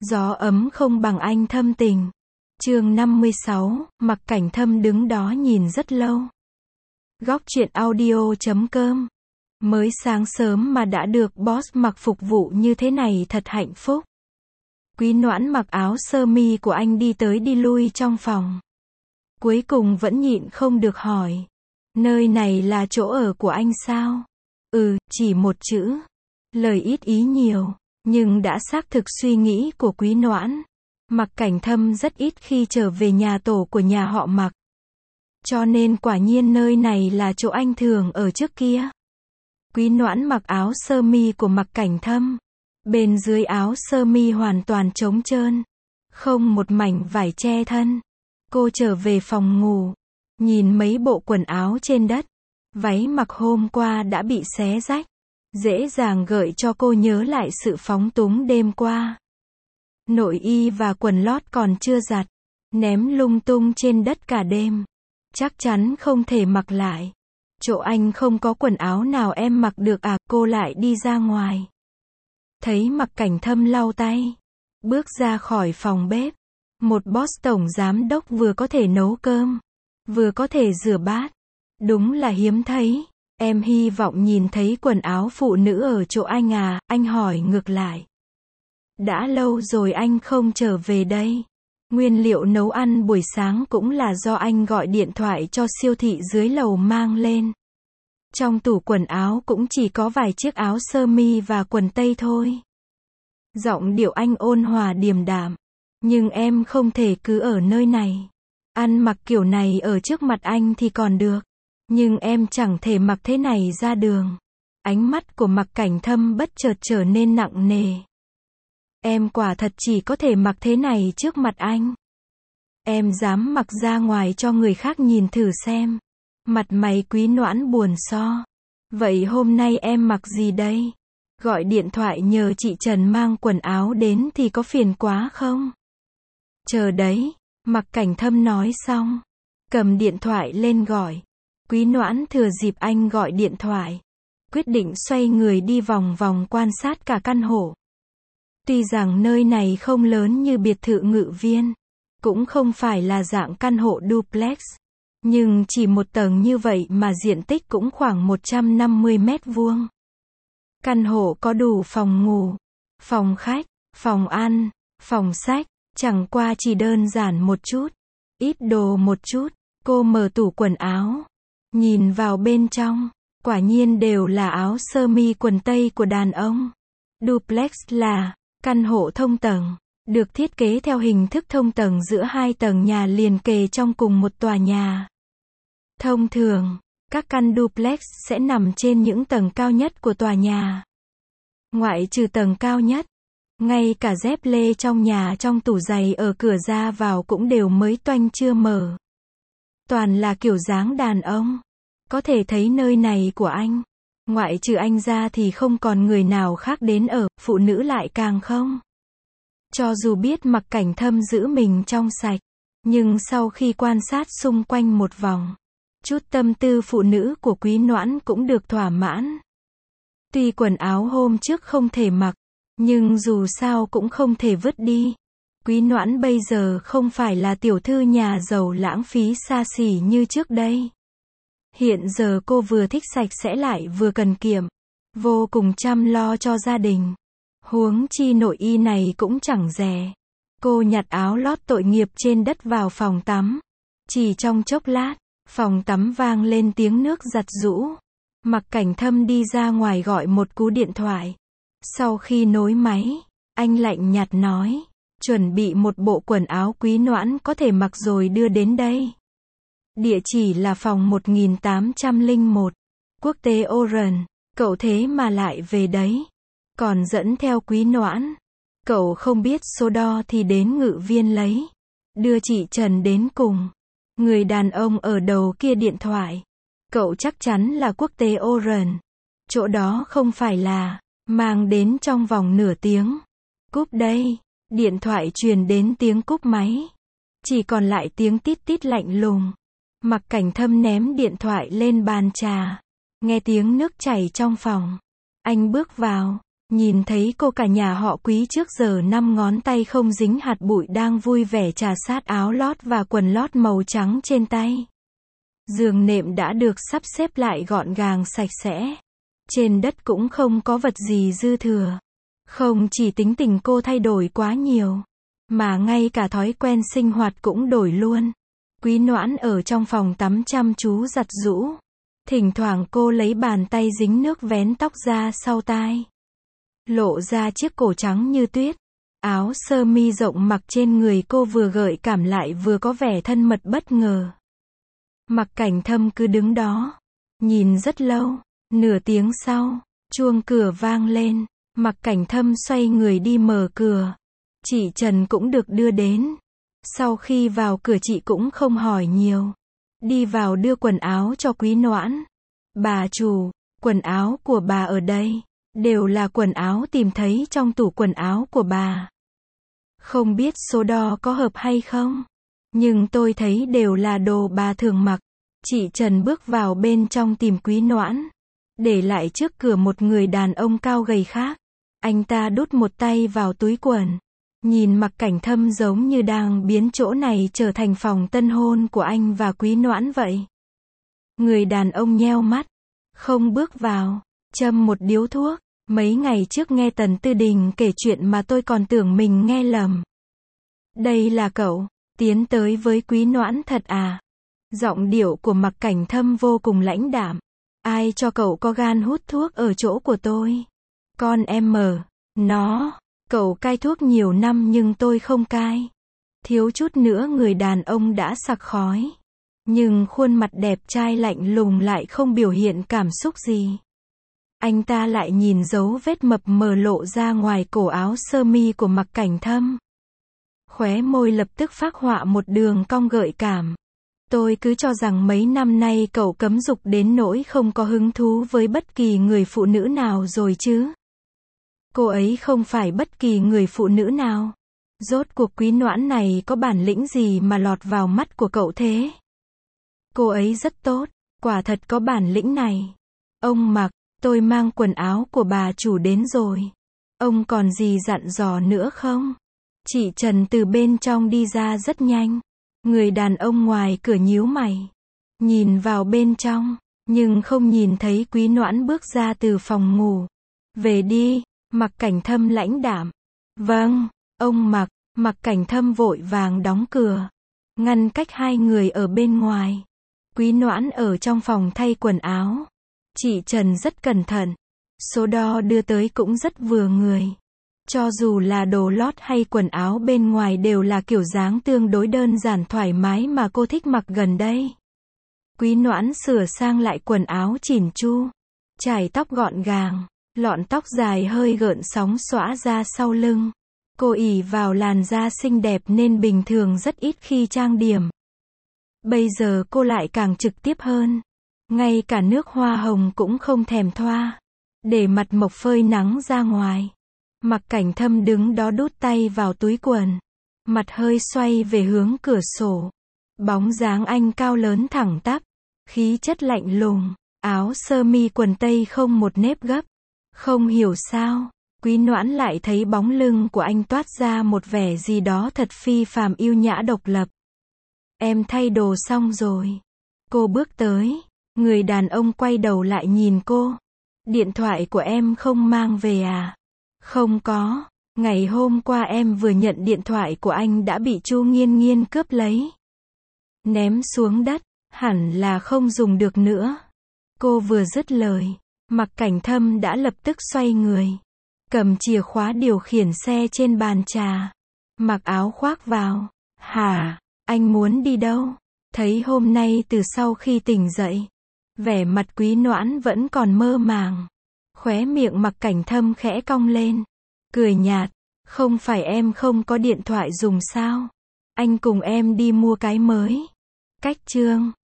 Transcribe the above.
Gió ấm không bằng anh thâm tình. Chương 56, Mặc Cảnh Thâm đứng đó nhìn rất lâu. Góc truyện audio.com. Mới sáng sớm mà đã được boss Mặc phục vụ như thế này thật hạnh phúc. Quý Noãn mặc áo sơ mi của anh đi tới đi lui trong phòng. Cuối cùng vẫn nhịn không được hỏi. Nơi này là chỗ ở của anh sao? Chỉ một chữ. Lời ít ý nhiều, nhưng đã xác thực suy nghĩ của Quý Noãn. Mặc Cảnh Thâm rất ít khi trở về nhà tổ của nhà họ Mặc. Cho nên quả nhiên nơi này là chỗ anh thường ở trước kia. Quý Noãn mặc áo sơ mi của Mặc Cảnh Thâm. Bên dưới áo sơ mi hoàn toàn trống trơn. Không một mảnh vải che thân. Cô trở về phòng ngủ. Nhìn mấy bộ quần áo trên đất. Váy mặc hôm qua đã bị xé rách. Dễ dàng gợi cho cô nhớ lại sự phóng túng đêm qua. Nội y và quần lót còn chưa giặt. Ném lung tung trên đất cả đêm. Chắc chắn không thể mặc lại. Chỗ anh không có quần áo nào em mặc được à? Cô lại đi ra ngoài. Thấy Mặc Cảnh Thâm lau tay. Bước ra khỏi phòng bếp. Một boss tổng giám đốc vừa có thể nấu cơm. Vừa có thể rửa bát. Đúng là hiếm thấy. Em hy vọng nhìn thấy quần áo phụ nữ ở chỗ anh à? Anh hỏi ngược lại. Đã lâu rồi anh không trở về đây. Nguyên liệu nấu ăn buổi sáng cũng là do anh gọi điện thoại cho siêu thị dưới lầu mang lên. Trong tủ quần áo cũng chỉ có vài chiếc áo sơ mi và quần tây thôi. Giọng điệu anh ôn hòa điềm đạm. Nhưng em không thể cứ ở nơi này. Ăn mặc kiểu này ở trước mặt anh thì còn được. Nhưng em chẳng thể mặc thế này ra đường. Ánh mắt của Mặc Cảnh Thâm bất chợt trở nên nặng nề. Em quả thật chỉ có thể mặc thế này trước mặt anh. Em dám mặc ra ngoài cho người khác nhìn thử xem. Mặt mày Quý Noãn buồn so. Vậy hôm nay em mặc gì đây? Gọi điện thoại nhờ chị Trần mang quần áo đến thì có phiền quá không? Chờ đấy. Mặc Cảnh Thâm nói xong. Cầm điện thoại lên gọi. Quý Noãn thừa dịp anh gọi điện thoại. Quyết định xoay người đi vòng vòng quan sát cả căn hộ. Tuy rằng nơi này không lớn như biệt thự Ngự Viên. Cũng không phải là dạng căn hộ duplex. Nhưng chỉ một tầng như vậy mà diện tích cũng khoảng 150 mét vuông. Căn hộ có đủ phòng ngủ, phòng khách, phòng ăn, phòng sách. Chẳng qua chỉ đơn giản một chút. Ít đồ một chút. Cô mở tủ quần áo. Nhìn vào bên trong. Quả nhiên đều là áo sơ mi quần tây của đàn ông. Duplex là căn hộ thông tầng. Được thiết kế theo hình thức thông tầng giữa hai tầng nhà liền kề trong cùng một tòa nhà. Thông thường, các căn duplex sẽ nằm trên những tầng cao nhất của tòa nhà. Ngoại trừ tầng cao nhất, ngay cả dép lê trong nhà trong tủ giày ở cửa ra vào cũng đều mới toanh chưa mở. Toàn là kiểu dáng đàn ông. Có thể thấy nơi này của anh. Ngoại trừ anh ra thì không còn người nào khác đến ở, phụ nữ lại càng không. Cho dù biết Mặc Cảnh Thâm giữ mình trong sạch, nhưng sau khi quan sát xung quanh một vòng, chút tâm tư phụ nữ của Quý Noãn cũng được thỏa mãn. Tuy quần áo hôm trước không thể mặc, nhưng dù sao cũng không thể vứt đi. Quý Noãn bây giờ không phải là tiểu thư nhà giàu lãng phí xa xỉ như trước đây. Hiện giờ cô vừa thích sạch sẽ lại vừa cần kiệm, vô cùng chăm lo cho gia đình. Huống chi nội y này cũng chẳng rẻ. Cô nhặt áo lót tội nghiệp trên đất vào phòng tắm. Chỉ trong chốc lát, phòng tắm vang lên tiếng nước giặt giũ. Mặc Cảnh Thâm đi ra ngoài gọi một cú điện thoại. Sau khi nối máy, anh lạnh nhạt nói, chuẩn bị một bộ quần áo Quý Noãn có thể mặc rồi đưa đến đây. Địa chỉ là phòng 1801, Quốc tế Oran. Cậu thế mà lại về đấy. Còn dẫn theo Quý Noãn. Cậu không biết số đo thì đến Ngự Viên lấy. Đưa chị Trần đến cùng. Người đàn ông ở đầu kia điện thoại. Cậu chắc chắn là Quốc tế Oran. Chỗ đó không phải là. Mang đến trong vòng nửa tiếng. Cúp đây. Điện thoại truyền đến tiếng cúp máy. Chỉ còn lại tiếng tít tít lạnh lùng. Mặc Cảnh Thâm ném điện thoại lên bàn trà. Nghe tiếng nước chảy trong phòng. Anh bước vào. Nhìn thấy cô cả nhà họ Quý trước giờ 5 ngón tay không dính hạt bụi đang vui vẻ chà sát áo lót và quần lót màu trắng trên tay. Giường nệm đã được sắp xếp lại gọn gàng sạch sẽ. Trên đất cũng không có vật gì dư thừa. Không chỉ tính tình cô thay đổi quá nhiều, mà ngay cả thói quen sinh hoạt cũng đổi luôn. Quý Noãn ở trong phòng tắm chăm chú giặt giũ. Thỉnh thoảng cô lấy bàn tay dính nước vén tóc ra sau tai. Lộ ra chiếc cổ trắng như tuyết. Áo sơ mi rộng mặc trên người cô vừa gợi cảm lại vừa có vẻ thân mật bất ngờ. Mặc Cảnh Thâm cứ đứng đó, nhìn rất lâu. Nửa tiếng sau, chuông cửa vang lên. Mặc Cảnh Thâm xoay người đi mở cửa. Chị Trần cũng được đưa đến. Sau khi vào cửa chị cũng không hỏi nhiều. Đi vào đưa quần áo cho Quý Noãn. Bà chủ, quần áo của bà ở đây. Đều là quần áo tìm thấy trong tủ quần áo của bà. Không biết số đo có hợp hay không? Nhưng tôi thấy đều là đồ bà thường mặc. Chị Trần bước vào bên trong tìm Quý Noãn. Để lại trước cửa một người đàn ông cao gầy khác. Anh ta đút một tay vào túi quần. Nhìn Mặc Cảnh Thâm giống như đang biến chỗ này trở thành phòng tân hôn của anh và Quý Noãn vậy. Người đàn ông nheo mắt. Không bước vào. Châm một điếu thuốc. Mấy ngày trước nghe Tần Tư Đình kể chuyện mà tôi còn tưởng mình nghe lầm. Đây là cậu, tiến tới với Quý Noãn thật à? Giọng điệu của Mặc Cảnh Thâm vô cùng lãnh đạm. Ai cho cậu có gan hút thuốc ở chỗ của tôi? Con em mở. Nó. Cậu cai thuốc nhiều năm nhưng tôi không cai. Thiếu chút nữa người đàn ông đã sặc khói. Nhưng khuôn mặt đẹp trai lạnh lùng lại không biểu hiện cảm xúc gì. Anh ta lại nhìn dấu vết mập mờ lộ ra ngoài cổ áo sơ mi của Mặc Cảnh Thâm. Khóe môi lập tức phác họa một đường cong gợi cảm. Tôi cứ cho rằng mấy năm nay cậu cấm dục đến nỗi không có hứng thú với bất kỳ người phụ nữ nào rồi chứ. Cô ấy không phải bất kỳ người phụ nữ nào. Rốt cuộc Quý Noãn này có bản lĩnh gì mà lọt vào mắt của cậu thế? Cô ấy rất tốt, quả thật có bản lĩnh này. Ông Mặc, tôi mang quần áo của bà chủ đến rồi. Ông còn gì dặn dò nữa không? Chị Trần từ bên trong đi ra rất nhanh. Người đàn ông ngoài cửa nhíu mày. Nhìn vào bên trong, nhưng không nhìn thấy Quý Noãn bước ra từ phòng ngủ. Về đi, Mặc Cảnh Thâm lãnh đạm. Vâng, ông Mặc. Mặc Cảnh Thâm vội vàng đóng cửa. Ngăn cách hai người ở bên ngoài. Quý Noãn ở trong phòng thay quần áo. Chị Trần rất cẩn thận. Số đo đưa tới cũng rất vừa người. Cho dù là đồ lót hay quần áo bên ngoài đều là kiểu dáng tương đối đơn giản thoải mái mà cô thích mặc gần đây. Quý Noãn sửa sang lại quần áo chỉn chu. Chải tóc gọn gàng. Lọn tóc dài hơi gợn sóng xõa ra sau lưng. Cô ỷ vào làn da xinh đẹp nên bình thường rất ít khi trang điểm. Bây giờ cô lại càng trực tiếp hơn. Ngay cả nước hoa hồng cũng không thèm thoa. Để mặt mộc phơi nắng ra ngoài. Mặc Cảnh Thâm đứng đó đút tay vào túi quần. Mặt hơi xoay về hướng cửa sổ. Bóng dáng anh cao lớn thẳng tắp. Khí chất lạnh lùng. Áo sơ mi quần tây không một nếp gấp. Không hiểu sao, Quý Noãn lại thấy bóng lưng của anh toát ra một vẻ gì đó thật phi phàm yêu nhã độc lập. Em thay đồ xong rồi. Cô bước tới. Người đàn ông quay đầu lại nhìn cô. Điện thoại của em không mang về à? Không có. Ngày hôm qua em vừa nhận điện thoại của anh đã bị Chu Nghiên Nghiên cướp lấy. Ném xuống đất. Hẳn là không dùng được nữa. Cô vừa dứt lời. Mặc Cảnh Thâm đã lập tức xoay người. Cầm chìa khóa điều khiển xe trên bàn trà. Mặc áo khoác vào. Hả? Anh muốn đi đâu? Thấy hôm nay từ sau khi tỉnh dậy. Vẻ mặt Quý Noãn vẫn còn mơ màng. Khóe miệng Mặc Cảnh Thâm khẽ cong lên. Cười nhạt. Không phải em không có điện thoại dùng sao? Anh cùng em đi mua cái mới. Cách chương.